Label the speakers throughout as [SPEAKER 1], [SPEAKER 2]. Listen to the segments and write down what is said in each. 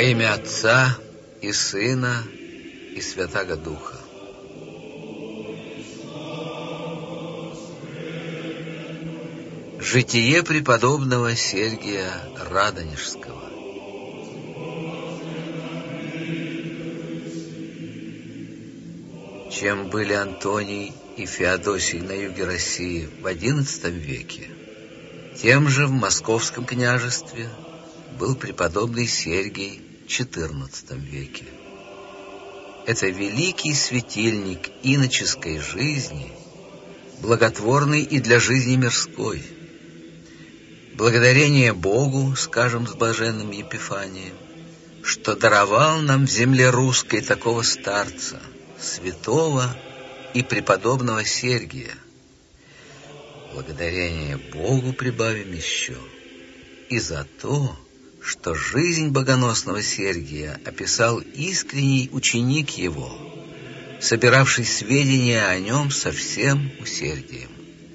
[SPEAKER 1] имя Отца и Сына и Святаго Духа. Житие преподобного Сергия Радонежского. Чем были Антоний и Феодосий на юге России в XI веке, тем же в Московском княжестве был преподобный Сергий в XIV веке. Это великий светильник иноческой жизни, благотворный и для жизни мирской. Благодарение Богу, скажем с блаженным Епифанием, что даровал нам в земле русской такого старца, святого и преподобного Сергия. Благодарение Богу прибавим еще и за то, что жизнь богоносного Сергия описал искренний ученик его, собиравший сведения о нем со всем усердием.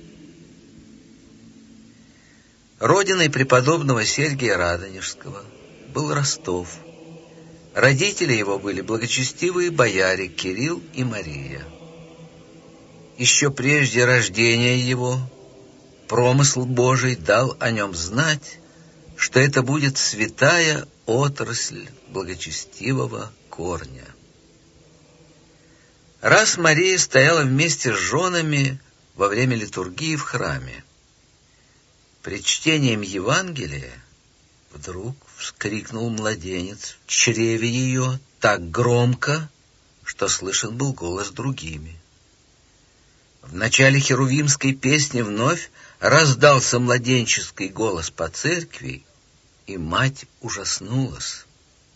[SPEAKER 1] Родиной преподобного Сергия Радонежского был Ростов. Родители его были благочестивые бояре Кирилл и Мария. Еще прежде рождения его промысл Божий дал о нем знать, что это будет святая отрасль благочестивого корня. Раз Мария стояла вместе с женами во время литургии в храме, пред чтением Евангелия вдруг вскрикнул младенец в чреве ее так громко, что слышен был голос другими. В начале херувимской песни вновь раздался младенческий голос по церкви, и мать ужаснулась.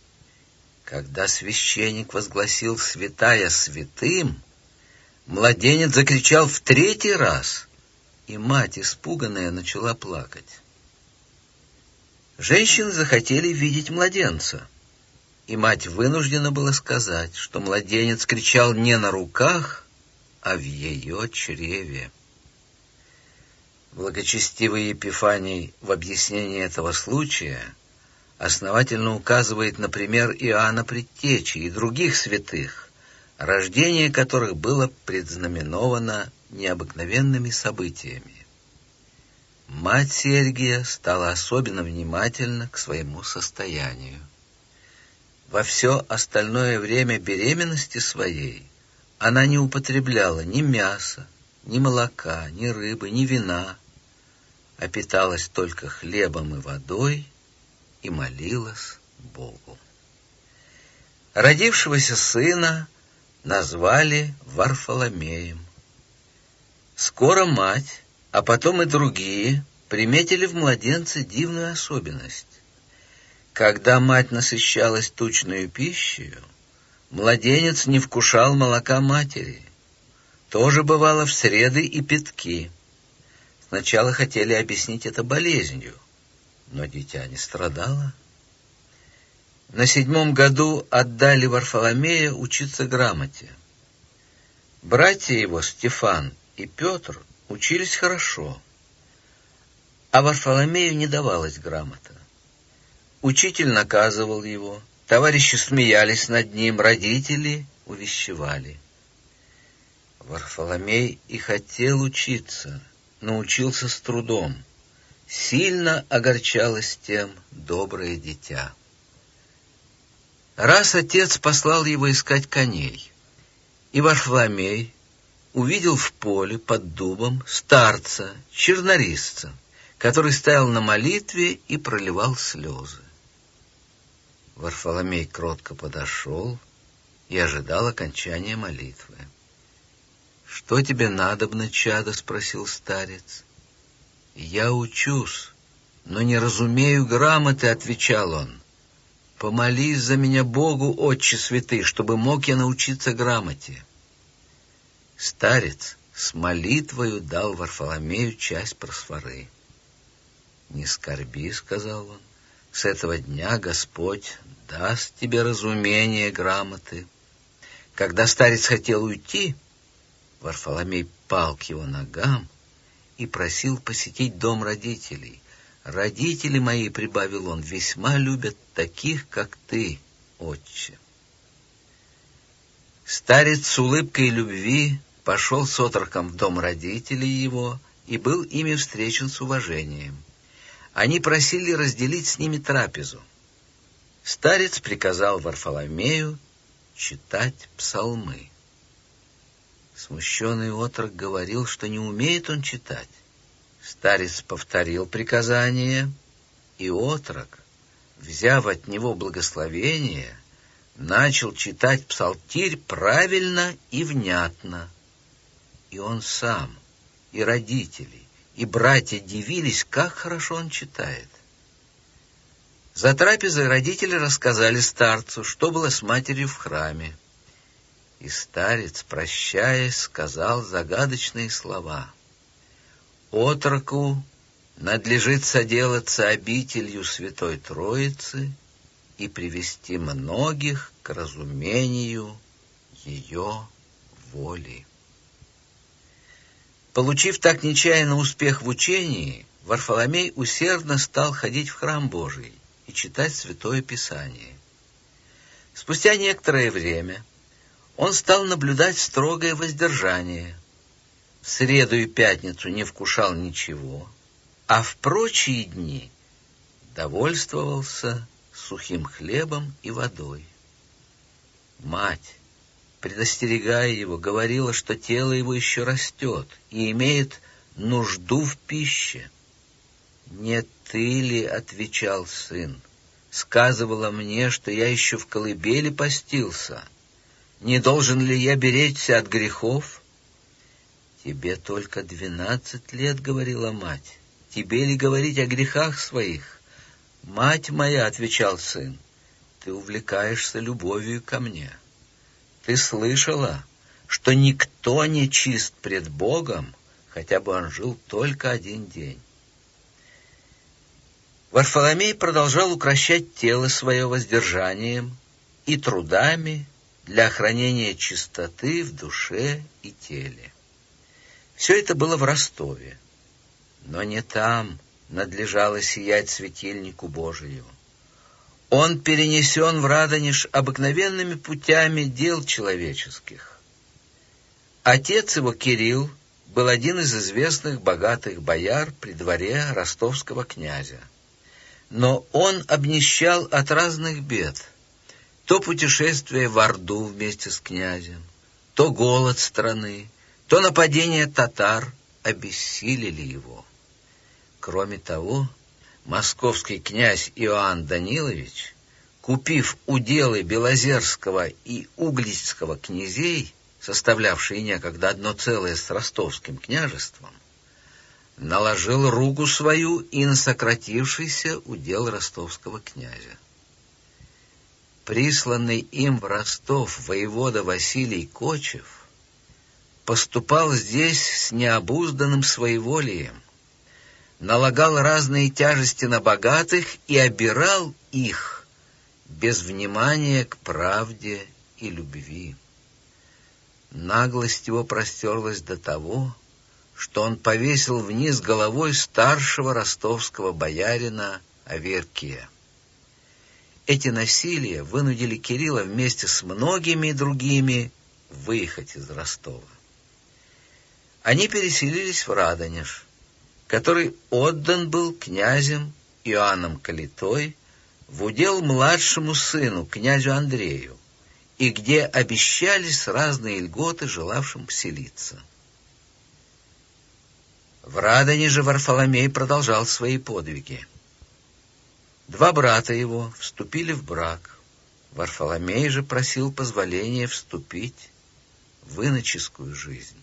[SPEAKER 1] Когда священник возгласил «Святая святым», младенец закричал в 3-й раз, и мать, испуганная, начала плакать. Женщины захотели видеть младенца, и мать вынуждена была сказать, что младенец кричал не на руках, а в ее чреве. Благочестивый Епифаний в объяснении этого случая основательно указывает на пример Иоанна Предтечи и других святых, рождение которых было предзнаменовано необыкновенными событиями. Мать Сергия стала особенно внимательна к своему состоянию. Во все остальное время беременности своей она не употребляла ни мяса, ни молока, ни рыбы, ни вина, а питалась только хлебом и водой и молилась Богу. Родившегося сына назвали Варфоломеем. Скоро мать, а потом и другие, приметили в младенце дивную особенность. Когда мать насыщалась тучною пищей, младенец не вкушал молока матери. Тоже бывало в среды и пятки. Сначала хотели объяснить это болезнью, но дитя не страдало. На 7-м году отдали Варфоломея учиться грамоте. Братья его, Стефан и Петр, учились хорошо, а Варфоломею не давалась грамота. Учитель наказывал его, товарищи смеялись над ним, родители увещевали. Варфоломей и хотел учиться, но учился с трудом. Сильно огорчалось тем доброе дитя. Раз отец послал его искать коней, и Варфоломей увидел в поле под дубом старца, чернорисца, который стоял на молитве и проливал слезы. Варфоломей кротко подошел и ожидал окончания молитвы. «Что тебе надобно, чадо?» — спросил старец. «Я учусь, но не разумею грамоты», — отвечал он. «Помолись за меня Богу, Отче святый, чтобы мог я научиться грамоте». Старец с молитвою дал Варфоломею часть просфоры. «Не скорби», — сказал он, — «с этого дня Господь даст тебе разумение грамоты». Когда старец хотел уйти, Варфоломей пал к его ногам и просил посетить дом родителей. «Родители мои, — прибавил он, — весьма любят таких, как ты, отче». Старец с улыбкой любви пошел с отроком в дом родителей его и был ими встречен с уважением. Они просили разделить с ними трапезу. Старец приказал Варфоломею читать псалмы. Смущенный отрок говорил, что не умеет он читать. Старец повторил приказание, и отрок, взяв от него благословение, начал читать псалтирь правильно и внятно. И он сам, и родители, и братья дивились, как хорошо он читает. За трапезой родители рассказали старцу, что было с матерью в храме. И старец, прощаясь, сказал загадочные слова: «Отроку надлежит соделаться обителью Святой Троицы и привести многих к разумению ее воли». Получив так нечаянно успех в учении, Варфоломей усердно стал ходить в храм Божий и читать Святое Писание. Спустя некоторое время он стал наблюдать строгое воздержание. В среду и пятницу не вкушал ничего, а в прочие дни довольствовался сухим хлебом и водой. Мать, предостерегая его, говорила, что тело его еще растет и имеет нужду в пище. «Не ты ли, — отвечал сын, — сказывала мне, что я еще в колыбели постился? Не должен ли я беречься от грехов?» «Тебе только 12 лет, — говорила мать, — тебе ли говорить о грехах своих?» «Мать моя, — отвечал сын, — ты увлекаешься любовью ко мне. Ты слышала, что никто не чист пред Богом, хотя бы он жил только один день». Варфоломей продолжал укрощать тело свое воздержанием и трудами для охранения чистоты в душе и теле. Все это было в Ростове, но не там надлежало сиять светильнику Божию. Он перенесен в Радонеж обыкновенными путями дел человеческих. Отец его, Кирилл, был один из известных богатых бояр при дворе ростовского князя. Но он обнищал от разных бед. То путешествие в Орду вместе с князем, то голод страны, то нападение татар обессилили его. Кроме того, московский князь Иоанн Данилович, купив уделы Белозерского и Угличского князей, составлявшие некогда одно целое с ростовским княжеством, наложил руку свою и на сократившийся удел ростовского князя. Присланный им в Ростов воевода Василий Кочев поступал здесь с необузданным своеволием, налагал разные тяжести на богатых и обирал их без внимания к правде и любви. Наглость его простерлась до того, что он повесил вниз головой старшего ростовского боярина Аверкия. Эти насилия вынудили Кирилла вместе с многими другими выехать из Ростова. Они переселились в Радонеж, который отдан был князем Иоанном Калитой в удел младшему сыну, князю Андрею, и где обещались разные льготы желавшим поселиться. В Радонеже Варфоломей продолжал свои подвиги. 2 брата его вступили в брак. Варфоломей же просил позволения вступить в иноческую жизнь.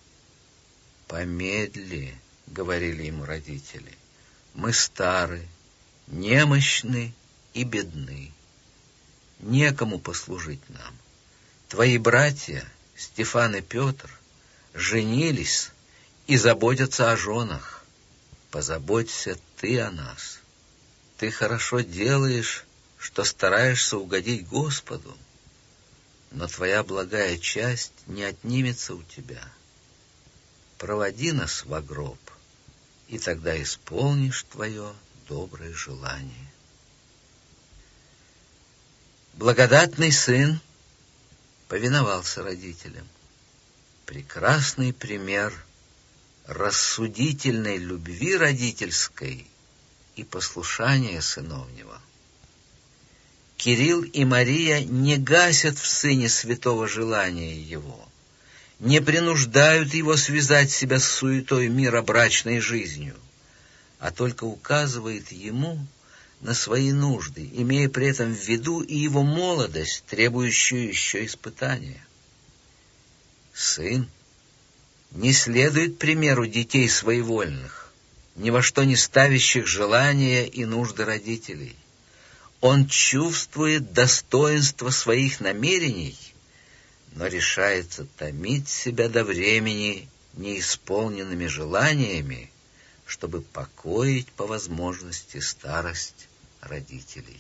[SPEAKER 1] «Помедли, — говорили ему родители, — мы стары, немощны и бедны. Некому послужить нам. Твои братья, Стефан и Петр, женились и заботятся о женах. Позаботься ты о нас. Ты хорошо делаешь, что стараешься угодить Господу, но твоя благая часть не отнимется у тебя. Проводи нас во гроб, и тогда исполнишь твое доброе желание». Благодатный сын повиновался родителям. Прекрасный пример рассудительной любви родительской и послушания сыновнего. Кирилл и Мария не гасят в сыне святого желания его, не принуждают его связать себя с суетой мира брачной жизнью, а только указывают ему на свои нужды, имея при этом в виду и его молодость, требующую еще испытания. Сын не следует примеру детей своевольных, ни во что не ставящих желания и нужды родителей. Он чувствует достоинство своих намерений, но решается томить себя до времени неисполненными желаниями, чтобы покоить по возможности старость родителей.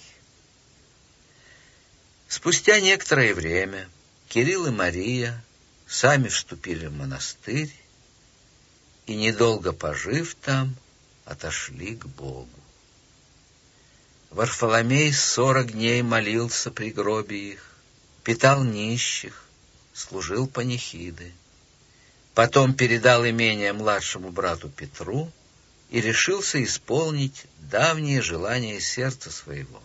[SPEAKER 1] Спустя некоторое время Кирилл и Мария сами вступили в монастырь и, недолго пожив там, отошли к Богу. Варфоломей 40 дней молился при гробе их, питал нищих, служил панихиды. Потом передал имение младшему брату Петру и решился исполнить давние желания сердца своего.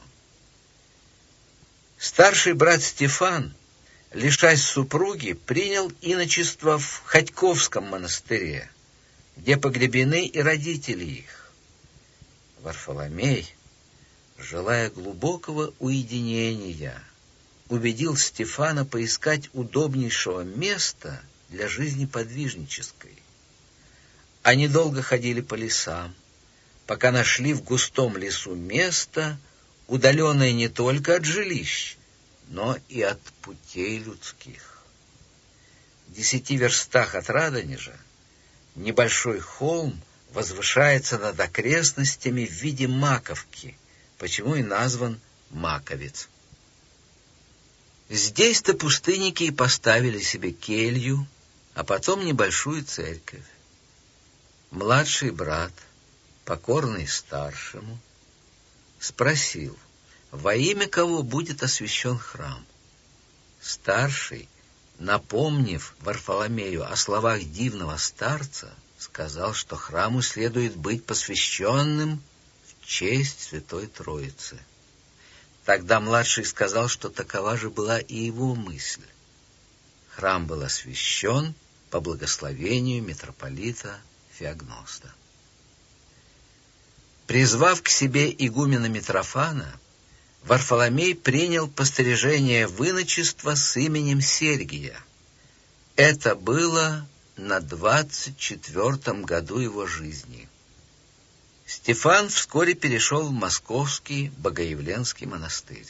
[SPEAKER 1] Старший брат Стефан, лишась супруги, принял иночество в Ходьковском монастыре, где погребены и родители их. Варфоломей, желая глубокого уединения, убедил Стефана поискать удобнейшего места для жизни подвижнической. Они долго ходили по лесам, пока нашли в густом лесу место, удаленное не только от жилищ, но и от путей людских. В 10 верстах от Радонежа небольшой холм возвышается над окрестностями в виде маковки, почему и назван Маковец. Здесь-то пустынники и поставили себе келью, а потом небольшую церковь. Младший брат, покорный старшему, спросил, во имя кого будет освящен храм. Старший, напомнив Варфоломею о словах дивного старца, сказал, что храму следует быть посвященным в честь Святой Троицы. Тогда младший сказал, что такова же была и его мысль. Храм был освящен по благословению митрополита Феогноста. Призвав к себе игумена Митрофана, Варфоломей принял пострижение в иночество с именем Сергия. Это было на 24-м году его жизни. Стефан вскоре перешел в Московский Богоявленский монастырь.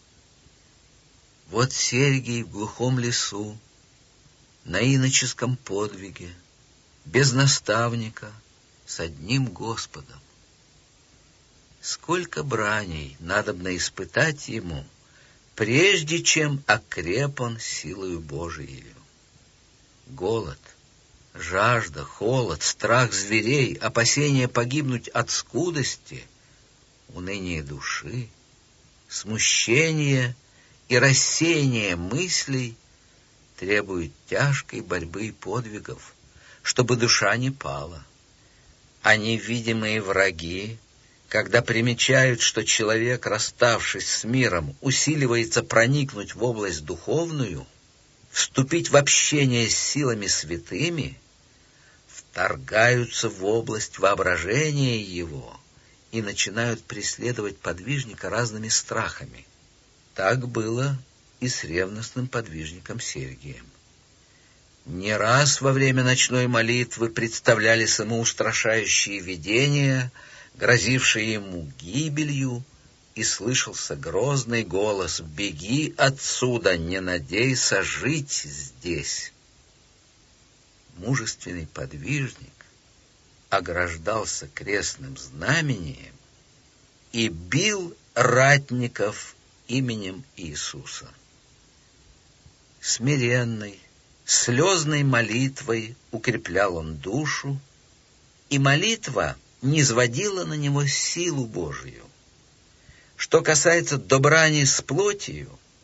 [SPEAKER 1] Вот Сергий в глухом лесу, на иноческом подвиге, без наставника, с одним Господом. Сколько браней надобно испытать ему, прежде чем окреп он силою Божиею. Голод, жажда, холод, страх зверей, опасение погибнуть от скудости, уныние души, смущение и рассеяние мыслей требуют тяжкой борьбы и подвигов, чтобы душа не пала. А невидимые враги, когда примечают, что человек, расставшись с миром, усиливается проникнуть в область духовную, вступить в общение с силами святыми, вторгаются в область воображения его и начинают преследовать подвижника разными страхами. Так было и с ревностным подвижником Сергием. Не раз во время ночной молитвы представлялись ему устрашающие видения, грозившие ему гибелью, и слышался грозный голос: «Беги отсюда, не надейся жить здесь». Мужественный подвижник ограждался крестным знамением и бил ратников именем Иисуса. Смиренной, слезной молитвой укреплял он душу, и молитва низводила на него силу Божию. Что касается добрани с плотью,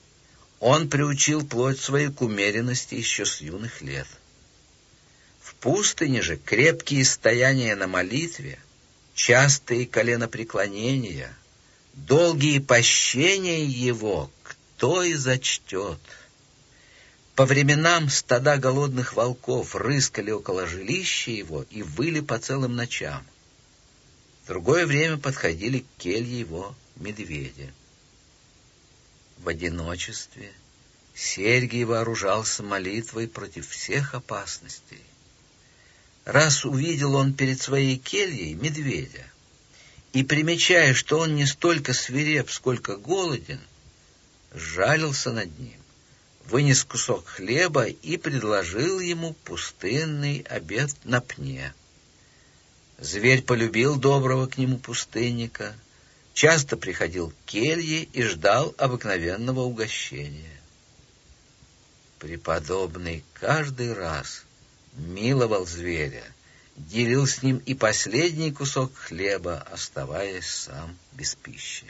[SPEAKER 1] Он приучил плоть свою к умеренности еще с юных лет. В пустыне же крепкие стояния на молитве, частые коленопреклонения, долгие пощения его кто и зачтет. По временам стада голодных волков рыскали около жилища его и выли по целым ночам. В другое время подходили к келье его медведи. В одиночестве Сергий вооружался молитвой против всех опасностей. Раз увидел он перед своей кельей медведя, и, примечая, что он не столько свиреп, сколько голоден, сжалился над ним, вынес кусок хлеба и предложил ему пустынный обед на пне. Зверь полюбил доброго к нему пустынника, часто приходил к келье и ждал обыкновенного угощения. Преподобный каждый раз миловал зверя, делил с ним и последний кусок хлеба, оставаясь сам без пищи.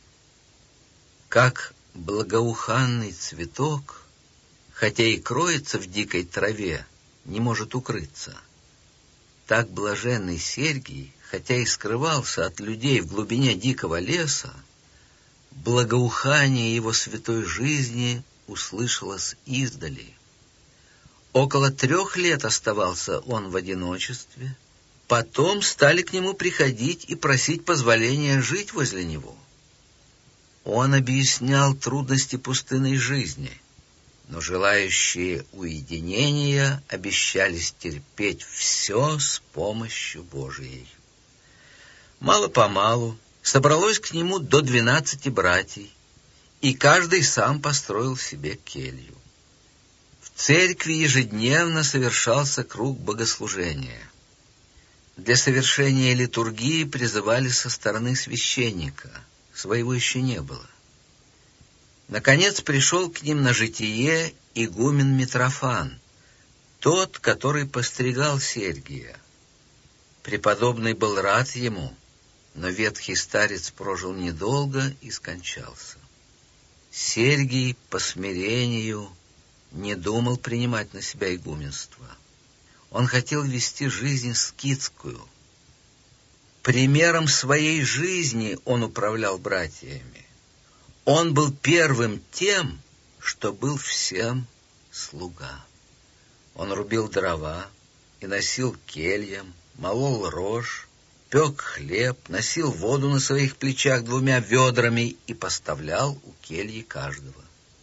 [SPEAKER 1] Как благоуханный цветок, хотя и кроется в дикой траве, не может укрыться, так блаженный Сергий, хотя и скрывался от людей в глубине дикого леса, благоухание его святой жизни услышалось издали. Около 3 лет оставался он в одиночестве, потом стали к нему приходить и просить позволения жить возле него. Он объяснял трудности пустынной жизни, но желающие уединения обещались терпеть все с помощью Божией. Мало-помалу собралось к нему до 12 братьев, и каждый сам построил себе келью. В церкви ежедневно совершался круг богослужения. Для совершения литургии призывали со стороны священника, своего еще не было. Наконец пришел к ним на житие игумен Митрофан, тот, который постригал Сергия. Преподобный был рад ему, но ветхий старец прожил недолго и скончался. Сергий по смирению не думал принимать на себя игуменство. Он хотел вести жизнь скитскую. Примером своей жизни он управлял братьями. Он был первым тем, что был всем слуга. Он рубил дрова и носил кельям, молол рожь, пек хлеб, носил воду на своих плечах 2 ведрами и поставлял у кельи каждого.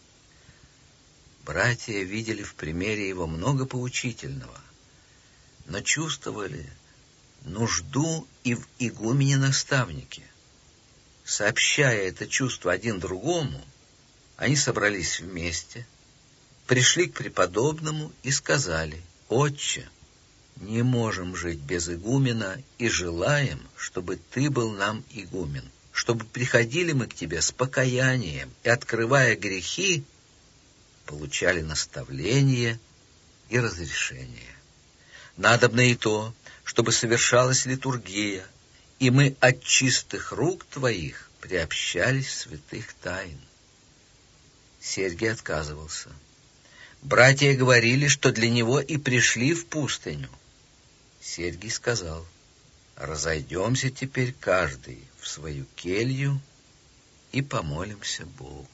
[SPEAKER 1] Братья видели в примере его много поучительного, но чувствовали нужду и в игумене-наставнике. Сообщая это чувство один другому, они собрались вместе, пришли к преподобному и сказали: «Отче, не можем жить без игумена и желаем, чтобы ты был нам игумен, чтобы приходили мы к тебе с покаянием и, открывая грехи, получали наставление и разрешение. Надобно и то, чтобы совершалась литургия, и мы от чистых рук твоих приобщались святых тайн». Сергий отказывался. Братья говорили, что для него и пришли в пустыню. Сергий сказал: «Разойдемся теперь каждый в свою келью и помолимся Богу».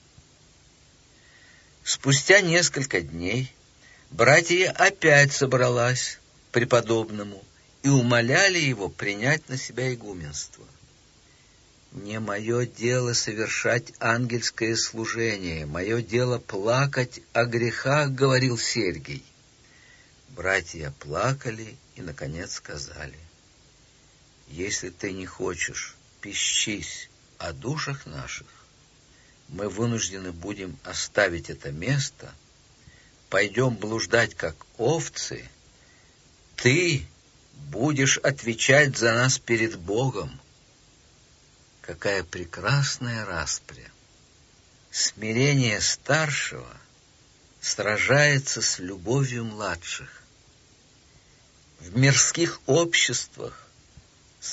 [SPEAKER 1] Спустя несколько дней братья опять собралась к преподобному и умоляли его принять на себя игуменство. «Не мое дело совершать ангельское служение, мое дело плакать о грехах», — говорил Сергий. Братья плакали и, наконец, сказали: «Если ты не хочешь пещись о душах наших, мы вынуждены будем оставить это место, пойдем блуждать, как овцы, ты будешь отвечать за нас перед Богом». Какая прекрасная распря! Смирение старшего сражается с любовью младших. В мирских обществах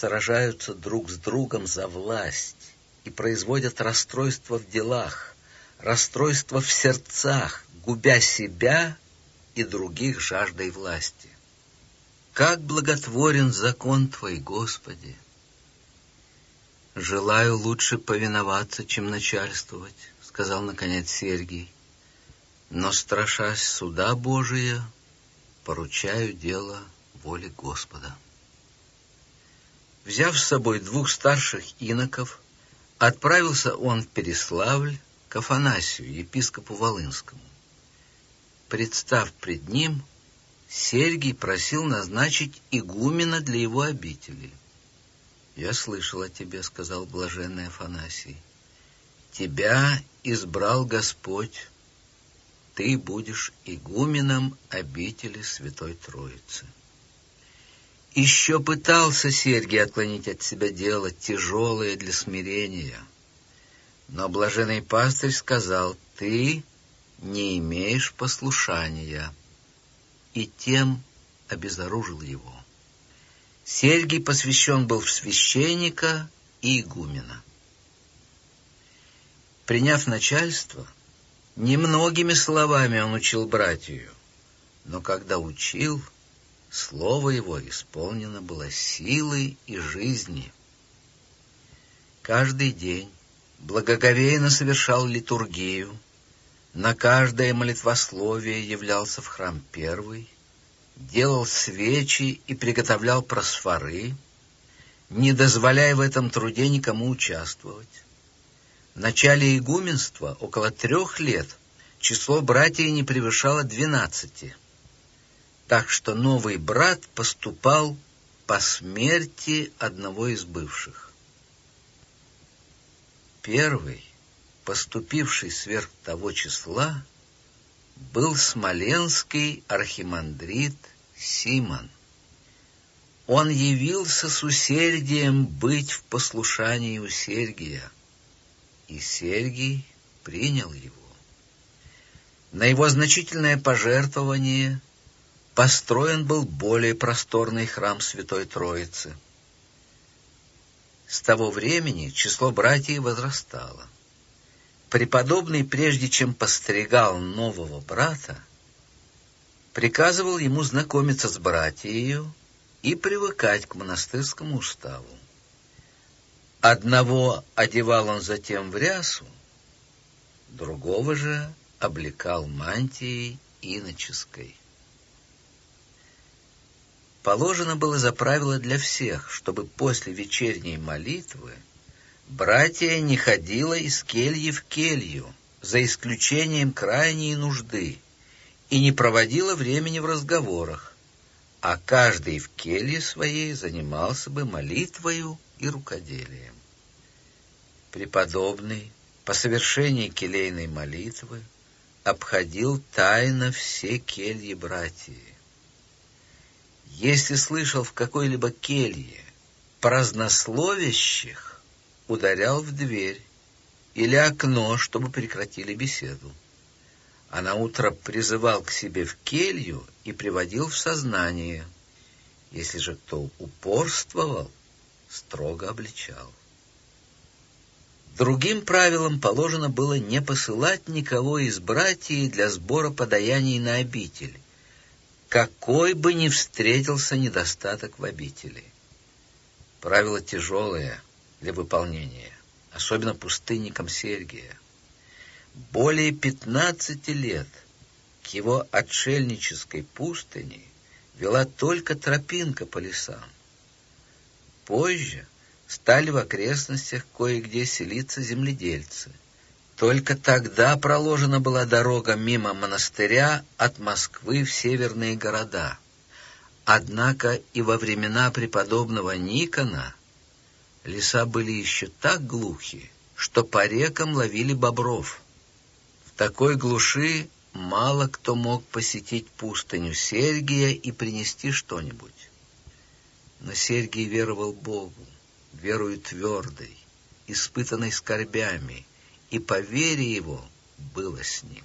[SPEAKER 1] сражаются друг с другом за власть и производят расстройства в делах, расстройство в сердцах, губя себя и других жаждой власти. Как благотворен закон Твой, Господи! «Желаю лучше повиноваться, чем начальствовать», — сказал наконец Сергий. «Но, страшась суда Божия, поручаю дело воле Господа». Взяв с собой 2 старших иноков, отправился он в Переславль к Афанасию, епископу Волынскому. Представ пред ним, Сергий просил назначить игумена для его обители. «Я слышал о тебе», — сказал блаженный Афанасий. «Тебя избрал Господь, ты будешь игуменом обители Святой Троицы». Еще пытался Сергий отклонить от себя дело, тяжелое для смирения. Но блаженный пастырь сказал: «Ты не имеешь послушания», и тем обезоружил его. Сергий посвящен был в священника и игумена. Приняв начальство, немногими словами он учил братью, но когда учил, слово его исполнено было силой и жизни. Каждый день благоговейно совершал литургию, на каждое молитвословие являлся в храм первый, делал свечи и приготовлял просфоры, не дозволяя в этом труде никому участвовать. В начале игуменства, около 3 лет, число братьев не превышало 12, так что новый брат поступал по смерти одного из бывших. Первый, поступивший сверх того числа, был смоленский архимандрит Симон. Он явился с усердием быть в послушании у Сергия, и Сергий принял его. На его значительное пожертвование построен был более просторный храм Святой Троицы. С того времени число братьев возрастало. Преподобный, прежде чем постригал нового брата, приказывал ему знакомиться с братией и привыкать к монастырскому уставу. Одного одевал он затем в рясу, другого же облекал мантией иноческой. Положено было за правило для всех, чтобы после вечерней молитвы братья не ходила из кельи в келью, за исключением крайней нужды, и не проводила времени в разговорах, а каждый в келье своей занимался бы молитвою и рукоделием. Преподобный по совершении келейной молитвы обходил тайно все кельи братьев. Если слышал в какой-либо келье празднословящих, ударял в дверь или окно, чтобы прекратили беседу, а наутро призывал к себе в келью и приводил в сознание. Если же кто упорствовал, строго обличал. Другим правилом положено было не посылать никого из братьев для сбора подаяний на обитель, какой бы ни встретился недостаток в обители. Правило тяжелое для выполнения, особенно пустынникам Сергия. Более 15 лет к его отшельнической пустыне вела только тропинка по лесам. Позже стали в окрестностях кое-где селиться земледельцы. Только тогда проложена была дорога мимо монастыря от Москвы в северные города. Однако и во времена преподобного Никона леса были еще так глухи, что по рекам ловили бобров. В такой глуши мало кто мог посетить пустыню Сергия и принести что-нибудь. Но Сергий веровал Богу, верою твердой, испытанной скорбями, и по вере его было с ним.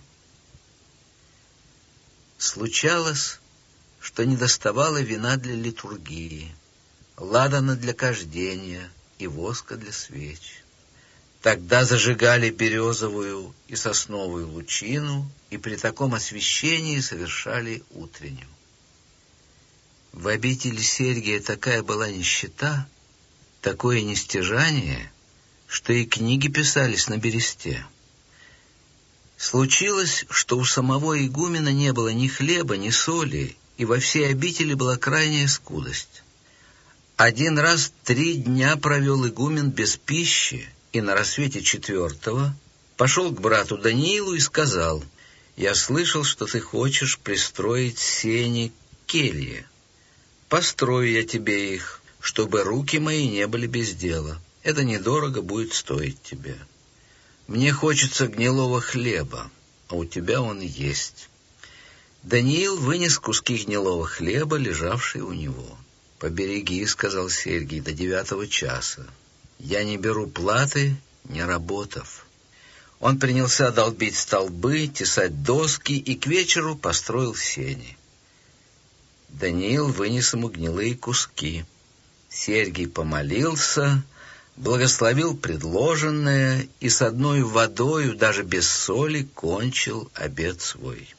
[SPEAKER 1] Случалось, что недоставало вина для литургии, ладана для кождения и воска для свеч. Тогда зажигали березовую и сосновую лучину, и при таком освещении совершали утренню. В обители Сергия такая была нищета, такое нестяжание, что и книги писались на бересте. Случилось, что у самого игумена не было ни хлеба, ни соли, и во всей обители была крайняя скудость. Один раз 3 дня провел игумен без пищи, и на рассвете 4-го пошел к брату Даниилу и сказал: «Я слышал, что ты хочешь пристроить сени к келье. Построю я тебе их, чтобы руки мои не были без дела. Это недорого будет стоить тебе. Мне хочется гнилого хлеба, а у тебя он есть». Даниил вынес куски гнилого хлеба, лежавшие у него. «Побереги, — сказал Сергий, — до 9 часа. Я не беру платы, не работав». Он принялся долбить столбы, тесать доски и к вечеру построил сени. Даниил вынес ему гнилые куски. Сергий помолился, благословил предложенное и с одной водою, даже без соли, кончил обед свой.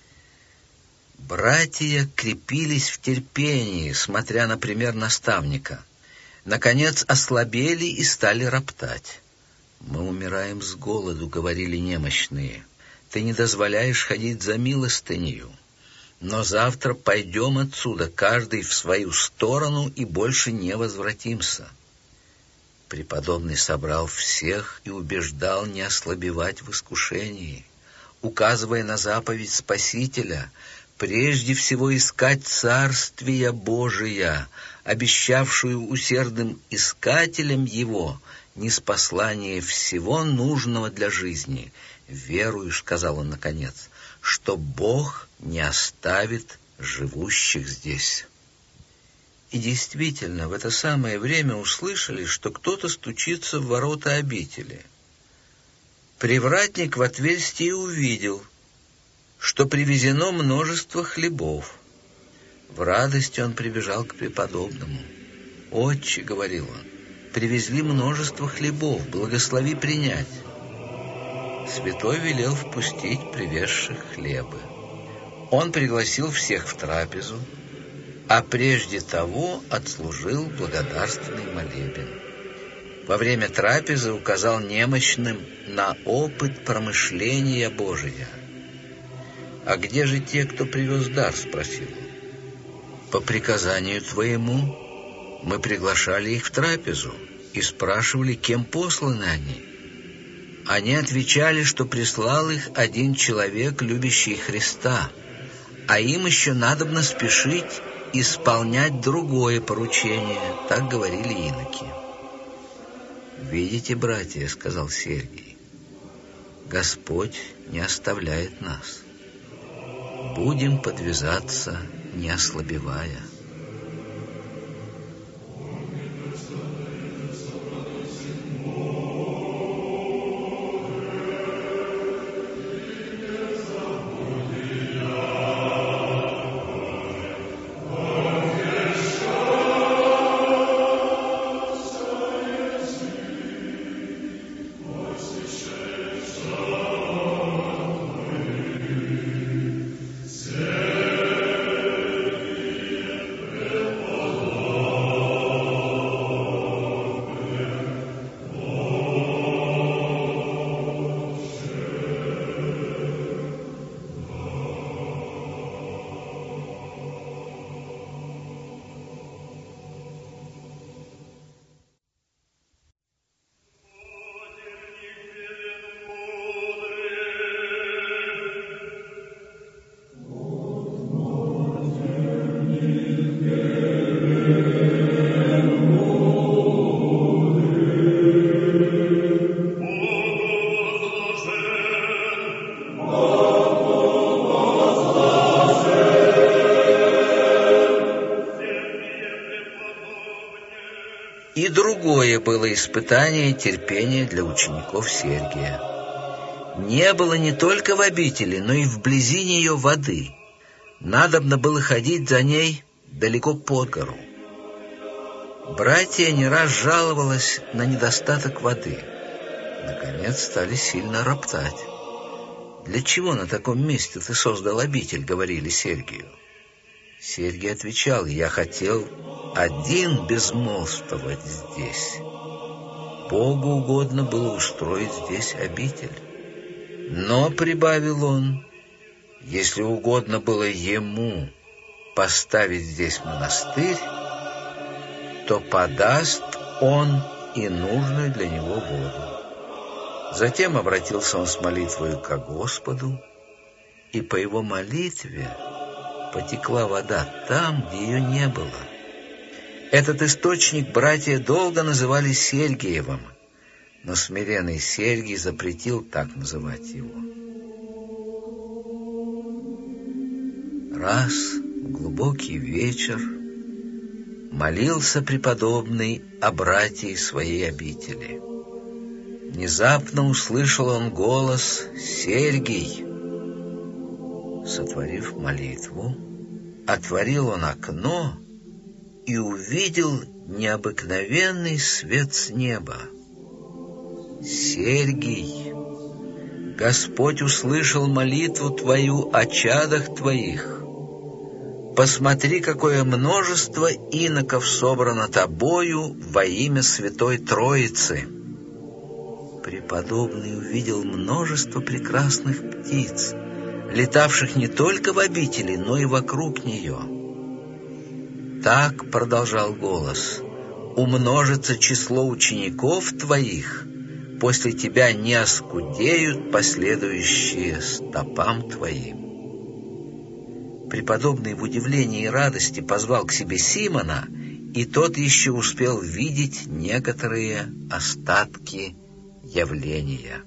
[SPEAKER 1] Братья крепились в терпении, смотря на пример наставника. Наконец ослабели и стали роптать. «Мы умираем с голоду», — говорили немощные. «Ты не дозволяешь ходить за милостынею. Но завтра пойдем отсюда, каждый в свою сторону, и больше не возвратимся». Преподобный собрал всех и убеждал не ослабевать в искушении, указывая на заповедь Спасителя — прежде всего искать Царствия Божия, обещавшую усердным искателям его ниспослание всего нужного для жизни. «Верую, — сказал он наконец, — что Бог не оставит живущих здесь». И действительно, в это самое время услышали, что кто-то стучится в ворота обители. Привратник в отверстии увидел, что привезено множество хлебов. В радости он прибежал к преподобному. «Отче, — говорил он, — привезли множество хлебов, благослови принять». Святой велел впустить привезших хлебы. Он пригласил всех в трапезу, а прежде того отслужил благодарственный молебен. Во время трапезы указал немощным на опыт промышления Божия. «А где же те, кто привез дар?» — спросил он. «По приказанию твоему мы приглашали их в трапезу и спрашивали, кем посланы они. Они отвечали, что прислал их один человек, любящий Христа, а им еще надобно спешить исполнять другое поручение», — так говорили иноки. «Видите, братья, — сказал Сергий, — Господь не оставляет нас. Будем подвязаться, не ослабевая». И другое было испытание терпения для учеников Сергия. Не было не только в обители, но и вблизи нее воды. Надобно было ходить за ней далеко под гору. Братья не раз жаловалась на недостаток воды. Наконец стали сильно роптать. «Для чего на таком месте ты создал обитель?» — говорили Сергию. Сергий отвечал: «Я хотел один безмолвствовать здесь. Богу угодно было устроить здесь обитель. Но, — прибавил он, — если угодно было ему поставить здесь монастырь, то подаст он и нужную для него воду». Затем обратился он с молитвою ко Господу, и по его молитве потекла вода там, где ее не было. Этот источник братья долго называли Сергиевым, но смиренный Сергий запретил так называть его. Раз в глубокий вечер молился преподобный о братьях своей обители. Внезапно услышал он голос: «Сергий!» Сотворив молитву, отворил он окно и увидел необыкновенный свет с неба. «Сергий, Господь услышал молитву твою о чадах твоих. Посмотри, какое множество иноков собрано тобою во имя Святой Троицы». Преподобный увидел множество прекрасных птиц, летавших не только в обители, но и вокруг нее. «Так, — продолжал голос, — умножится число учеников твоих, после тебя не оскудеют последующие стопам твоим». Преподобный в удивлении и радости позвал к себе Симона, и тот еще успел видеть некоторые остатки явления.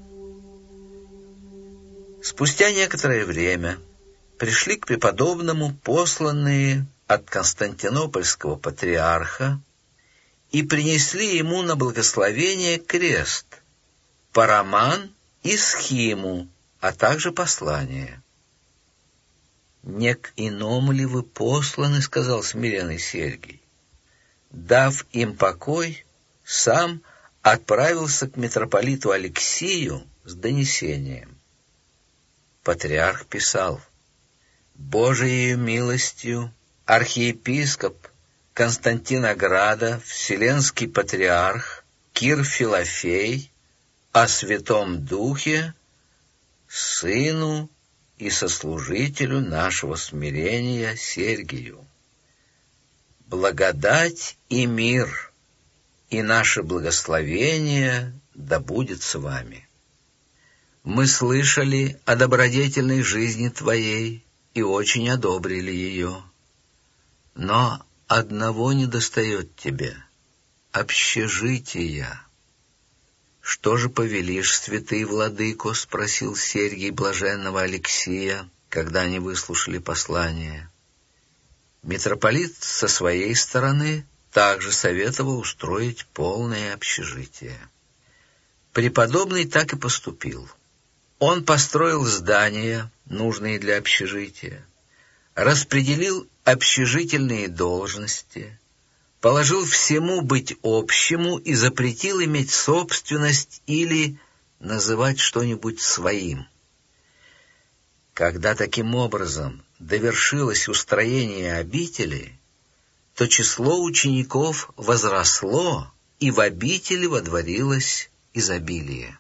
[SPEAKER 1] Спустя некоторое время пришли к преподобному посланные от Константинопольского патриарха и принесли ему на благословение крест, параман и схиму, а также послание. «Не к иному ли вы посланы, — сказал смиренный Сергий?» Дав им покой, сам отправился к митрополиту Алексию с донесением. Патриарх писал: «Божией милостью архиепископ Константинограда, Вселенский патриарх Кир Филофей о Святом Духе, сыну и сослужителю нашего смирения Сергию. Благодать и мир и наше благословение да будет с вами. Мы слышали о добродетельной жизни твоей и очень одобрили ее. Но одного недостает тебе — общежития. Что же повелишь, святый владыко? — спросил Сергий блаженного Алексия, когда они выслушали послание. Митрополит со своей стороны также советовал устроить полное общежитие. Преподобный так и поступил. Он построил здания, нужные для общежития, распределил общежительные должности, положил всему быть общему и запретил иметь собственность или называть что-нибудь своим. Когда таким образом довершилось устроение обители, то число учеников возросло, и в обители водворилось изобилие.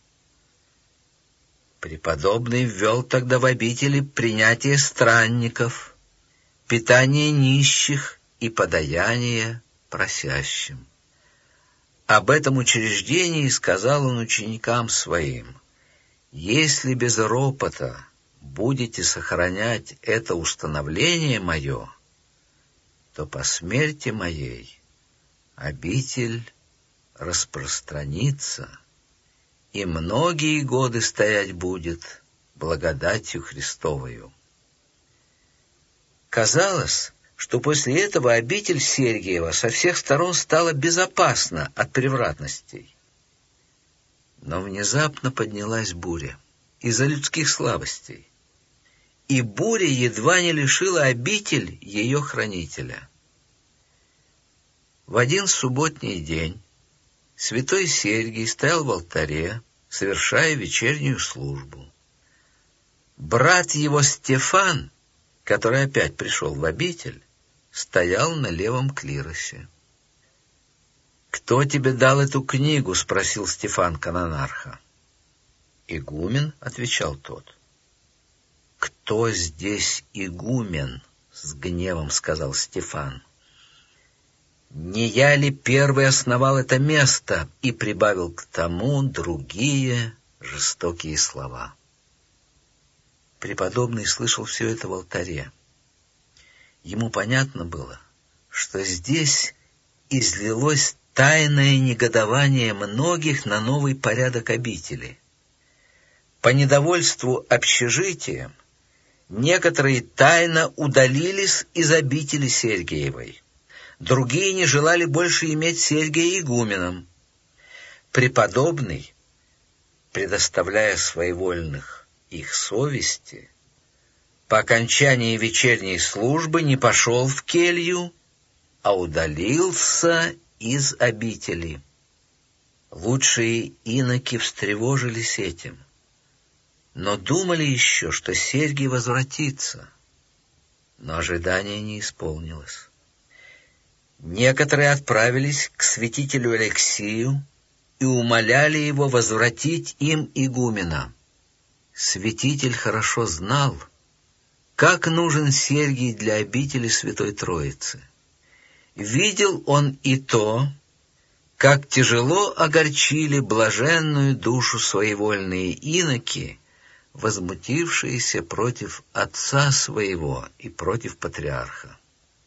[SPEAKER 1] Преподобный ввел тогда в обители принятие странников, питание нищих и подаяние просящим. Об этом учреждении сказал он ученикам своим: «Если без ропота будете сохранять это установление мое, то по смерти моей обитель распространится, и многие годы стоять будет благодатью Христовою». Казалось, что после этого обитель Сергиева со всех сторон стала безопасна от превратностей. Но внезапно поднялась буря из-за людских слабостей, и буря едва не лишила обитель ее хранителя. В один субботний день святой Сергий стоял в алтаре, совершая вечернюю службу. Брат его Стефан, который опять пришел в обитель, стоял на левом клиросе. «Кто тебе дал эту книгу?» — спросил Стефан канонарха. «Игумен», — отвечал тот. «Кто здесь игумен?» — с гневом сказал Стефан. «Не я ли первый основал это место?» и прибавил к тому другие жестокие слова. Преподобный слышал все это в алтаре. Ему понятно было, что здесь излилось тайное негодование многих на новый порядок обители. По недовольству общежитием некоторые тайно удалились из обители Сергиевой, другие не желали больше иметь Сергия игуменом. Преподобный, предоставляя своевольных их совести, по окончании вечерней службы не пошел в келью, а удалился из обители. Лучшие иноки встревожились этим, но думали еще, что Сергий возвратится. Но ожидание не исполнилось. Некоторые отправились к святителю Алексию и умоляли его возвратить им игумена. Святитель хорошо знал, как нужен Сергий для обители Святой Троицы. Видел он и то, как тяжело огорчили блаженную душу своевольные иноки, возмутившиеся против отца своего и против патриарха.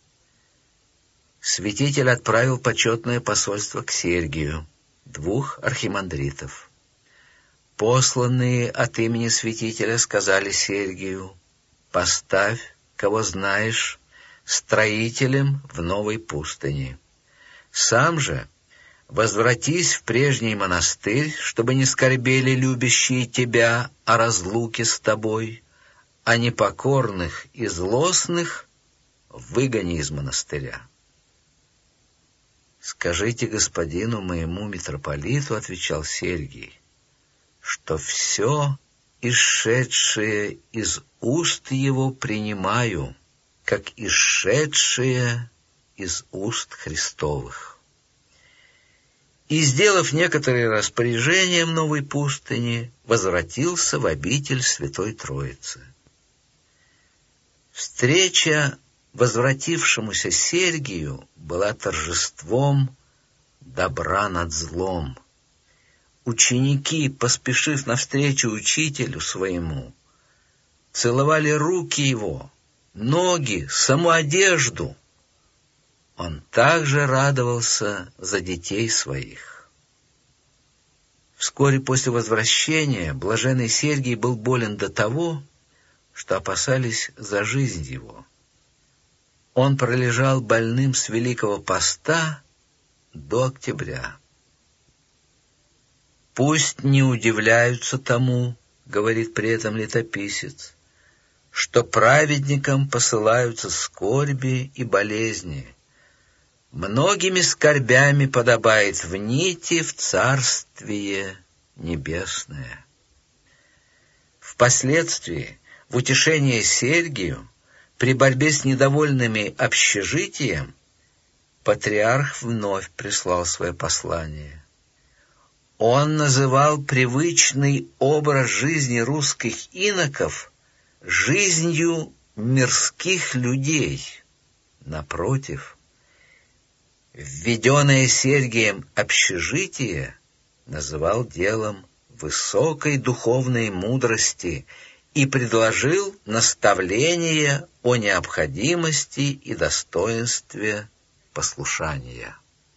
[SPEAKER 1] Святитель отправил почетное посольство к Сергию, 2 архимандритов. Посланные от имени святителя сказали Сергию: «Поставь, кого знаешь, строителем в новой пустыне. Сам же возвратись в прежний монастырь, чтобы не скорбели любящие тебя о разлуке с тобой, а непокорных и злостных выгони из монастыря». «Скажите господину моему митрополиту, — отвечал Сергий, — что все исшедшее из уст его принимаю, как исшедшее из уст Христовых». И, сделав некоторые распоряжения в новой пустыне, возвратился в обитель Святой Троицы. Встреча возвратившемуся Сергию была торжеством добра над злом. Ученики, поспешив навстречу учителю своему, целовали руки его, ноги, саму одежду. Он также радовался за детей своих. Вскоре после возвращения блаженный Сергий был болен до того, что опасались за жизнь его. Он пролежал больным с Великого Поста до октября. «Пусть не удивляются тому, — говорит при этом летописец, — что праведникам посылаются скорби и болезни. Многими скорбями подобает в нити в Царствие Небесное». Впоследствии, в утешение Сергию, при борьбе с недовольными общежитием, патриарх вновь прислал свое послание. Он называл привычный образ жизни русских иноков жизнью мирских людей. Напротив, введенное Сергием общежитие называл делом высокой духовной мудрости и предложил наставление о необходимости и достоинстве послушания.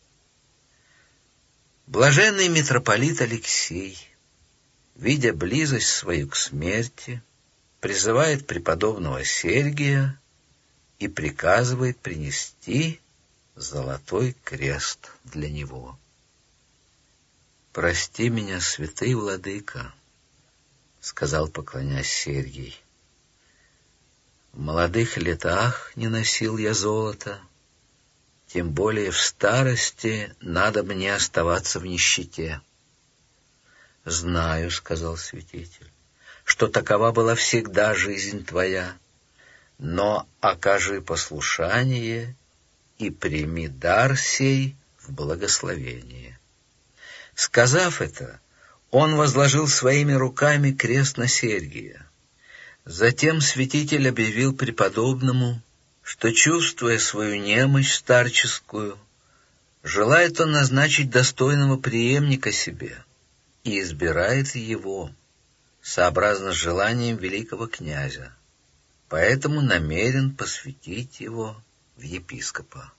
[SPEAKER 1] Блаженный митрополит Алексий, видя близость свою к смерти, призывает преподобного Сергия и приказывает принести золотой крест для него. «Прости меня, святый владыка, — сказал, поклонясь Сергий. В молодых летах не носил я золота, Тем более в старости надо мне оставаться в нищете. — Знаю, — сказал святитель, — что такова была всегда жизнь твоя, но окажи послушание и прими дар сей в благословение. Сказав это, он возложил своими руками крест на Сергия. Затем святитель объявил преподобному, что, чувствуя свою немощь старческую, желает он назначить достойного преемника себе и избирает его, сообразно с желанием великого князя, поэтому намерен посвятить его в епископа.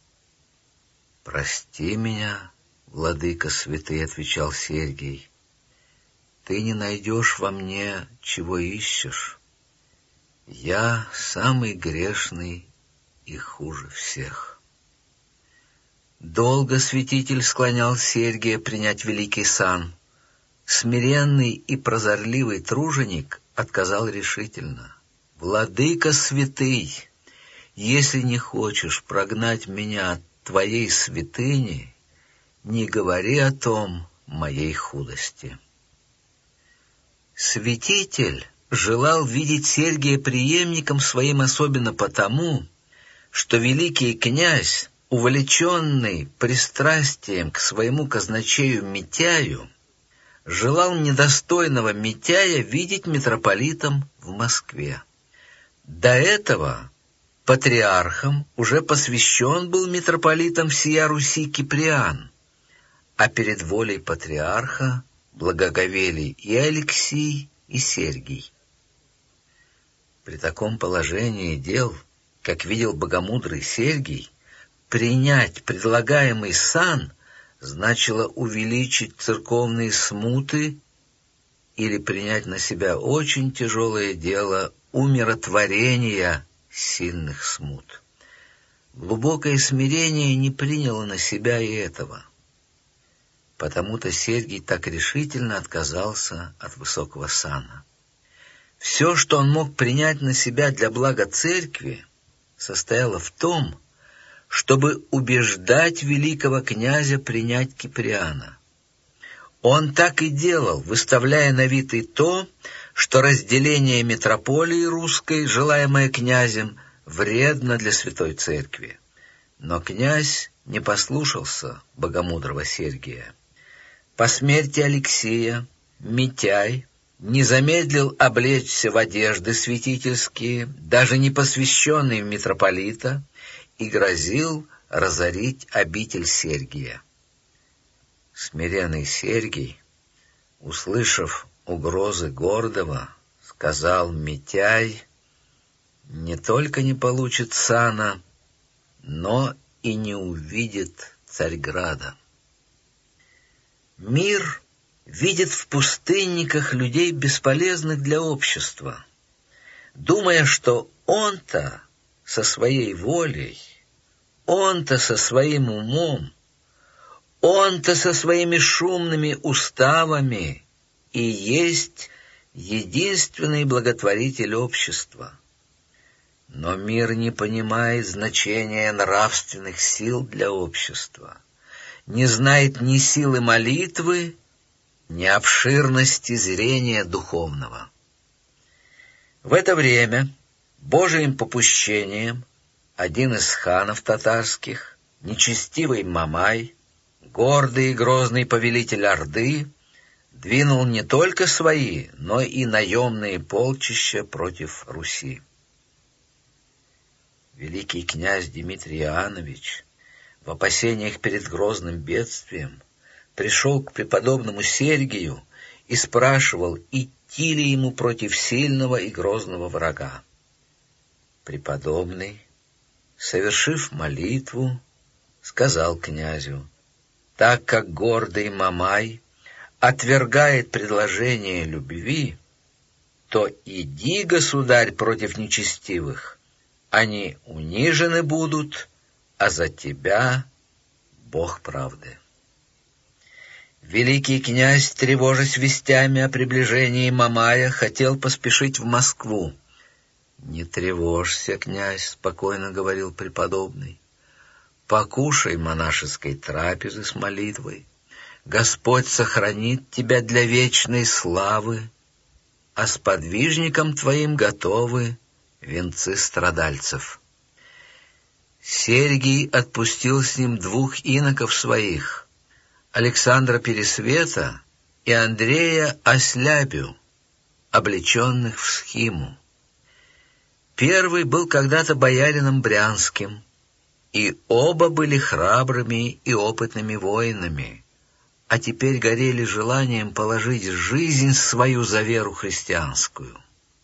[SPEAKER 1] «Прости меня, владыка святый, — отвечал Сергий, — ты не найдешь во мне, чего ищешь. Я самый грешный и хуже всех». Долго святитель склонял Сергия принять великий сан. Смиренный и прозорливый труженик отказал решительно. «Владыка святый, если не хочешь прогнать меня от твоей святыни, не говори о том моей худости». Святитель желал видеть Сергия преемником своим особенно потому, что великий князь, увлеченный пристрастием к своему казначею Митяю, желал недостойного Митяя видеть митрополитом в Москве. До этого патриархом уже посвящен был митрополитом всея Руси Киприан, а перед волей патриарха благоговели и Алексий, и Сергий. При таком положении дел, как видел богомудрый Сергий, принять предлагаемый сан значило увеличить церковные смуты или принять на себя очень тяжелое дело умиротворения сильных смут. Глубокое смирение не приняло на себя и этого. Потому-то Сергий так решительно отказался от высокого сана. Все, что он мог принять на себя для блага церкви, состояло в том, чтобы убеждать великого князя принять Киприана. Он так и делал, выставляя на вид и то, что разделение митрополии русской, желаемое князем, вредно для святой церкви. Но князь не послушался богомудрого Сергия. По смерти Алексия Митяй не замедлил облечься в одежды святительские, даже не посвященный в митрополита, и грозил разорить обитель Сергия. Смиренный Сергий, услышав угрозы гордого, сказал: Митяй не только не получит сана, но и не увидит Царьграда. Мир видит в пустынниках людей, бесполезных для общества, думая, что он-то со своей волей, он-то со своим умом, он-то со своими шумными уставами и есть единственный благотворитель общества. Но мир не понимает значения нравственных сил для общества, не знает ни силы молитвы, ни обширности зрения духовного. В это время Божиим попущением один из ханов татарских, нечестивый Мамай, гордый и грозный повелитель Орды, двинул не только свои, но и наемные полчища против Руси. Великий князь Дмитрий Иоаннович в опасениях перед грозным бедствием пришел к преподобному Сергию и спрашивал, идти ли ему против сильного и грозного врага. Преподобный, совершив молитву, сказал князю: так как гордый Мамай отвергает предложение любви, то иди, государь, против нечестивых, они унижены будут, а за тебя Бог правды. Великий князь, тревожась вестями о приближении Мамая, хотел поспешить в Москву. «Не тревожься, князь», — спокойно говорил преподобный. покушай монашеской трапезы с молитвой. Господь сохранит тебя для вечной славы, а сподвижникам твоим готовы венцы страдальцев». Сергий отпустил с ним 2 иноков своих, Александра Пересвета и Андрея Осляпью, облеченных в схиму. Первый был когда-то боярином брянским, и оба были храбрыми и опытными воинами, а теперь горели желанием положить жизнь свою за веру христианскую.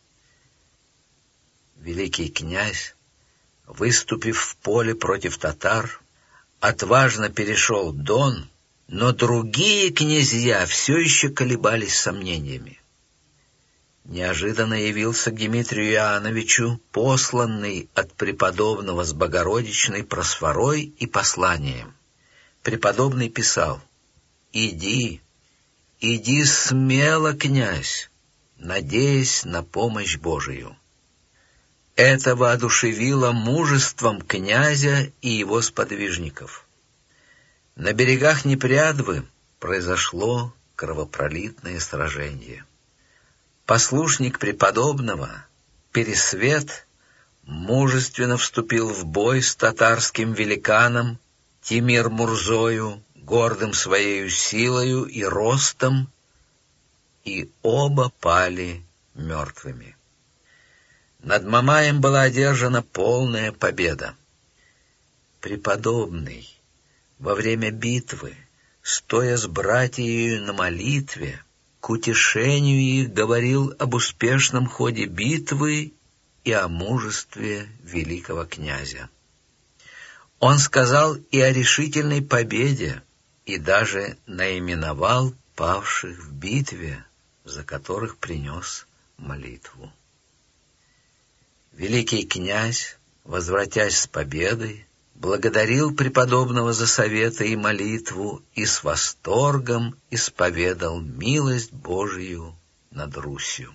[SPEAKER 1] Великий князь, выступив в поле против татар, отважно перешел Дон, но другие князья все еще колебались сомнениями. Неожиданно явился к Дмитрию Иоанновичу посланный от преподобного с Богородичной просфорой и посланием. Преподобный писал: «Иди, иди смело, князь, надеясь на помощь Божию». Это воодушевило мужеством князя и его сподвижников. На берегах Непрядвы произошло кровопролитное сражение. Послушник преподобного, Пересвет, мужественно вступил в бой с татарским великаном Тимир-Мурзою, гордым своею силою и ростом, и оба пали мертвыми. Над Мамаем была одержана полная победа. Преподобный во время битвы, стоя с братьею на молитве, к утешению их говорил об успешном ходе битвы и о мужестве великого князя. Он сказал и о решительной победе, и даже наименовал павших в битве, за которых принес молитву. Великий князь, возвратясь с победой, благодарил преподобного за советы и молитву и с восторгом исповедал милость Божию над Русью.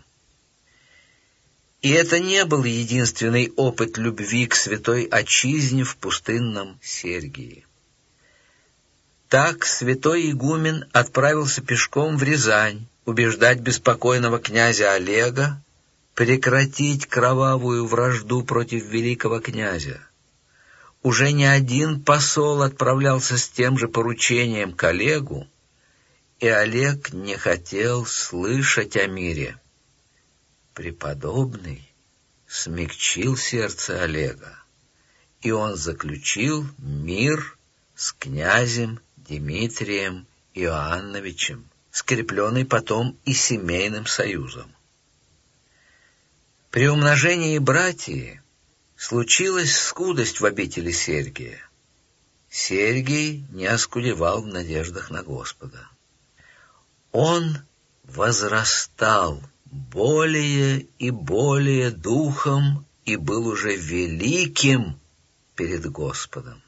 [SPEAKER 1] И это не был единственный опыт любви к святой отчизне в пустынном Сергии. Так святой игумен отправился пешком в Рязань убеждать беспокойного князя Олега прекратить кровавую вражду против великого князя. Уже не один посол отправлялся с тем же поручением к Олегу, и Олег не хотел слышать о мире. Преподобный смягчил сердце Олега, и он заключил мир с князем Дмитрием Иоанновичем, скрепленный потом и семейным союзом. При умножении братьев случилась скудость в обители Сергия. Сергий не оскудевал в надеждах на Господа. Он возрастал более и более духом и был уже великим перед Господом.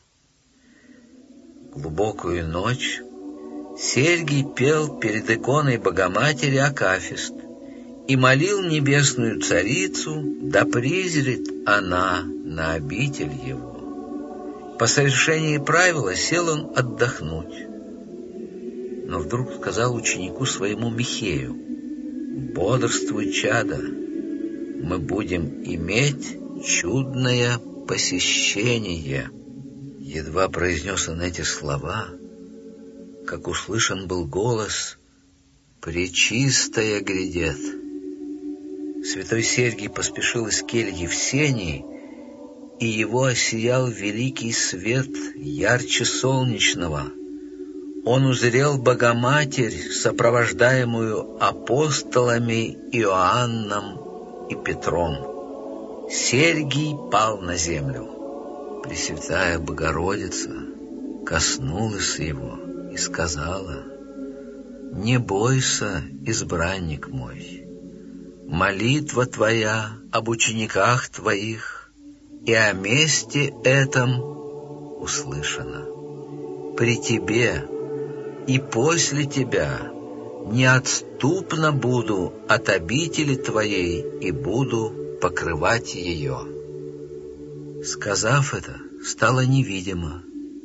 [SPEAKER 1] Глубокую ночь Сергий пел перед иконой Богоматери акафист и молил небесную царицу, да призрит она на обитель его. По совершении правила сел он отдохнуть, но вдруг сказал ученику своему Михею: «Бодрствуй, чадо, мы будем иметь чудное посещение». Едва произнес он эти слова, как услышан был голос: «Пречистая грядет». Святой Сергий поспешил из кельи в сени, и его осиял великий свет ярче солнечного. Он узрел Богоматерь, сопровождаемую апостолами Иоанном и Петром. Сергий пал на землю. Пресвятая Богородица коснулась его и сказала: «Не бойся, избранник мой, молитва твоя об учениках твоих и о месте этом услышана. При тебе и после тебя неотступно буду от обители твоей и буду покрывать ее». Сказав это, стало невидимо,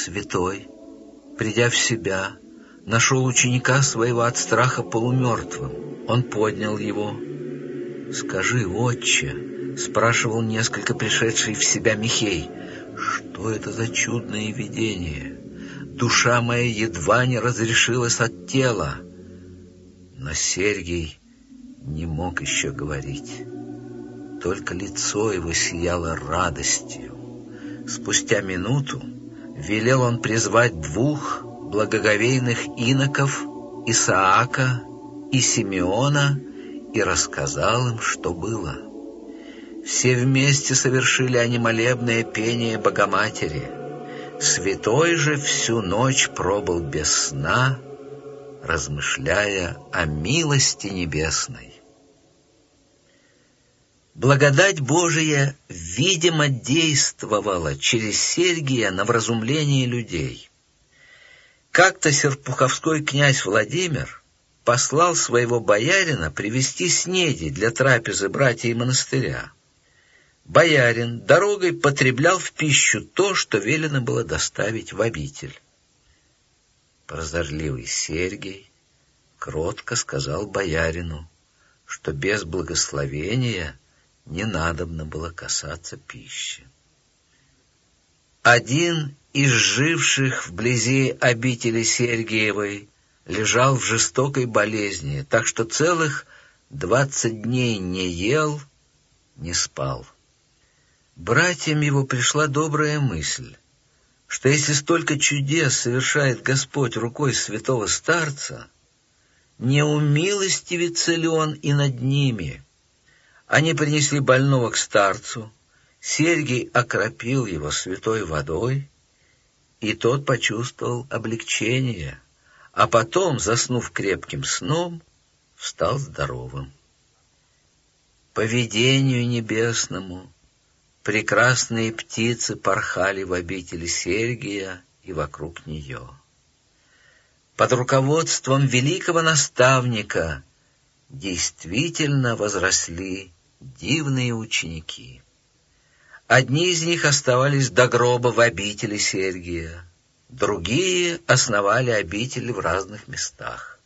[SPEAKER 1] святой, придя в себя, нашел ученика своего от страха полумертвым. Он поднял его. «Скажи, отче», — спрашивал несколько пришедший в себя Михей, — «что это за чудное видение? Душа моя едва не разрешилась от тела». Но Сергий не мог еще говорить. Только лицо его сияло радостью. Спустя минуту велел он призвать 2 благоговейных иноков, Исаака и Симеона, и рассказал им, что было. Все вместе совершили они молебное пение Богоматери. Святой же всю ночь пробыл без сна, размышляя о милости небесной. Благодать Божия, видимо, действовала через Сергия на вразумление людей. Как-то серпуховской князь Владимир послал своего боярина привезти снеди для трапезы братьей монастыря. Боярин дорогой потреблял в пищу то, что велено было доставить в обитель. Прозорливый Сергий кротко сказал боярину, что без благословения не надобно было касаться пищи. Один из живших вблизи обители Сергиевой лежал в жестокой болезни, так что целых 20 дней не ел, не спал. Братьям его пришла добрая мысль, что если столько чудес совершает Господь рукой святого старца, не умилостивится ли он и над ними? Они принесли больного к старцу, Сергий окропил его святой водой, и тот почувствовал облегчение, а потом, заснув крепким сном, встал здоровым. По видению небесному прекрасные птицы порхали в обители Сергия и вокруг нее. Под руководством великого наставника действительно возросли дивные ученики. Одни из них оставались до гроба в обители Сергия, другие основали обители в разных местах.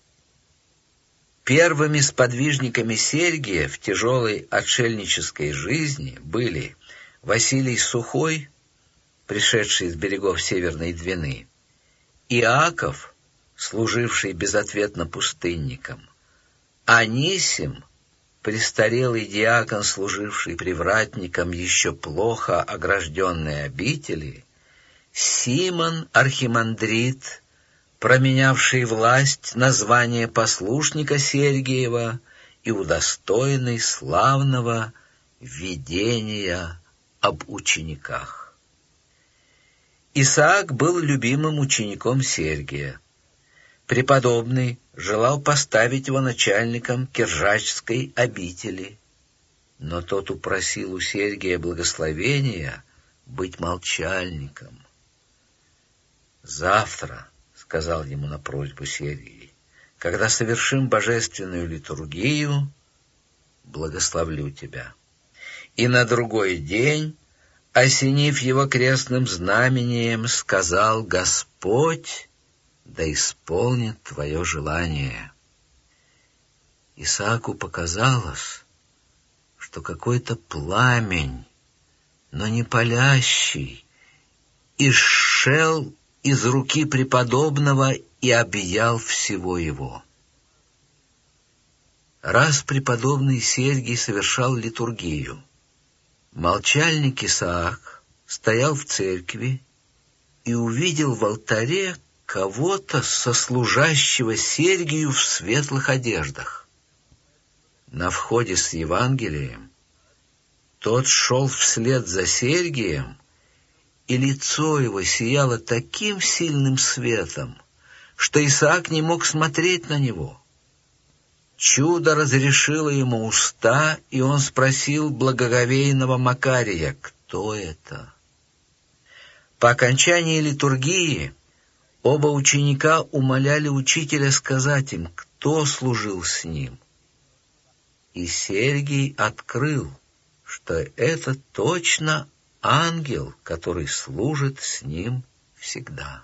[SPEAKER 1] Первыми сподвижниками Сергия в тяжелой отшельнической жизни были Василий Сухой, пришедший с берегов Северной Двины, Иаков, служивший безответно пустынником, Анисим, престарелый диакон, служивший привратником еще плохо огражденной обители, Симон архимандрит, променявший власть на звание послушника Сергиева и удостоенный славного видения об учениках. Исаак был любимым учеником Сергия. Преподобный желал поставить его начальником Киржачской обители, но тот упросил у Сергия благословения быть молчальником. «Завтра, — сказал ему на просьбу Сергий, — когда совершим божественную литургию, благословлю тебя». И на другой день, осенив его крестным знамением, сказал: «Господь да исполнит твое желание». Исааку показалось, что какой-то пламень, но не палящий, исшел из руки преподобного и объял всего его. Раз преподобный Сергий совершал литургию, молчальник Исаак стоял в церкви и увидел в алтаре кого-то сослужащего Сергию в светлых одеждах. На входе с Евангелием тот шел вслед за Сергием, и лицо его сияло таким сильным светом, что Исаак не мог смотреть на него. Чудо разрешило ему уста, и он спросил благоговейного Макария: «Кто это?» По окончании литургии оба ученика умоляли учителя сказать им, кто служил с ним. И Сергий открыл, что это точно ангел, который служит с ним всегда.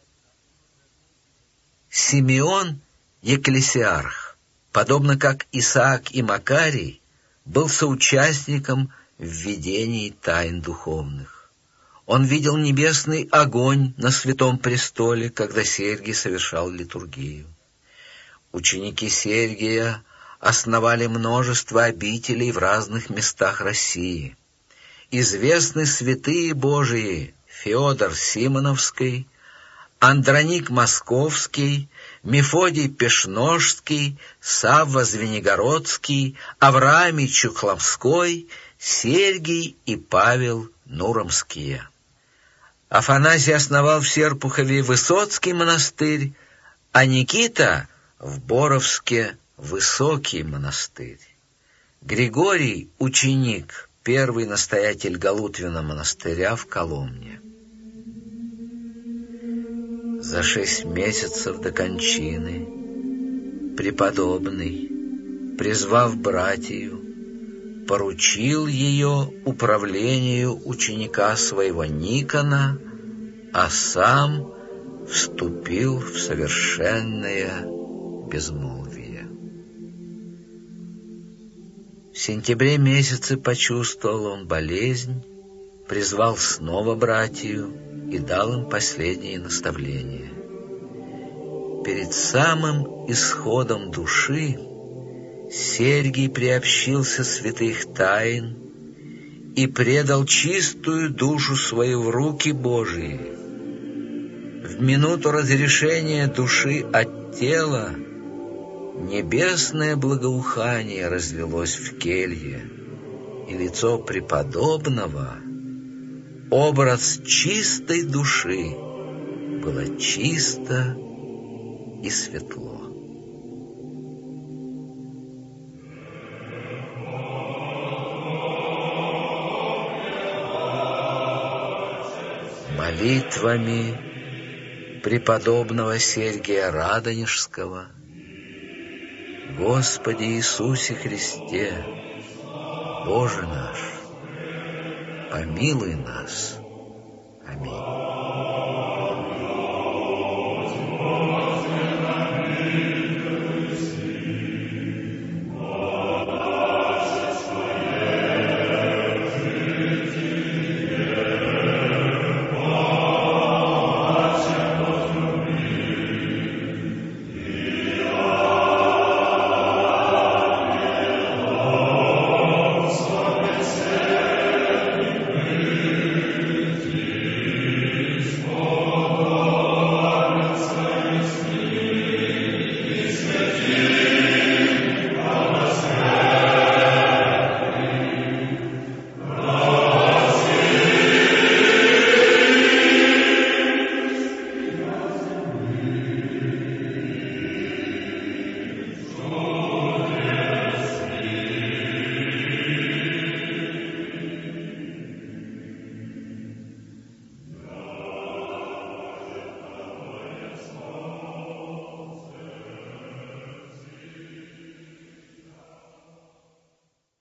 [SPEAKER 1] Симеон Екклесиарх, подобно как Исаак и Макарий, был соучастником в видении тайн духовных. Он видел небесный огонь на святом престоле, когда Сергий совершал литургию. Ученики Сергия основали множество обителей в разных местах России. Известны святые Божии Феодор Симоновский, Андроник Московский, Мефодий Пешножский, Савва Звенигородский, Авраамий Чухломской, Сергий и Павел Нуромские. Афанасий основал в Серпухове Высоцкий монастырь, а Никита в Боровске Высокий монастырь. Григорий — ученик, первый настоятель Галутвина монастыря в Коломне. За 6 месяцев до кончины преподобный, призвав братью, поручил ее управлению ученика своего Никона, а сам вступил в совершенное безмолвие. В сентябре месяце почувствовал он болезнь, призвал снова братью и дал им последние наставления. Перед самым исходом души Сергий приобщился святых тайн и предал чистую душу свою в руки Божии. В минуту разрешения души от тела небесное благоухание разлилось в келье, и лицо преподобного, образ чистой души, было чисто и светло. Молитвами преподобного Сергия Радонежского: Господи Иисусе Христе, Боже наш, помилуй нас. Аминь.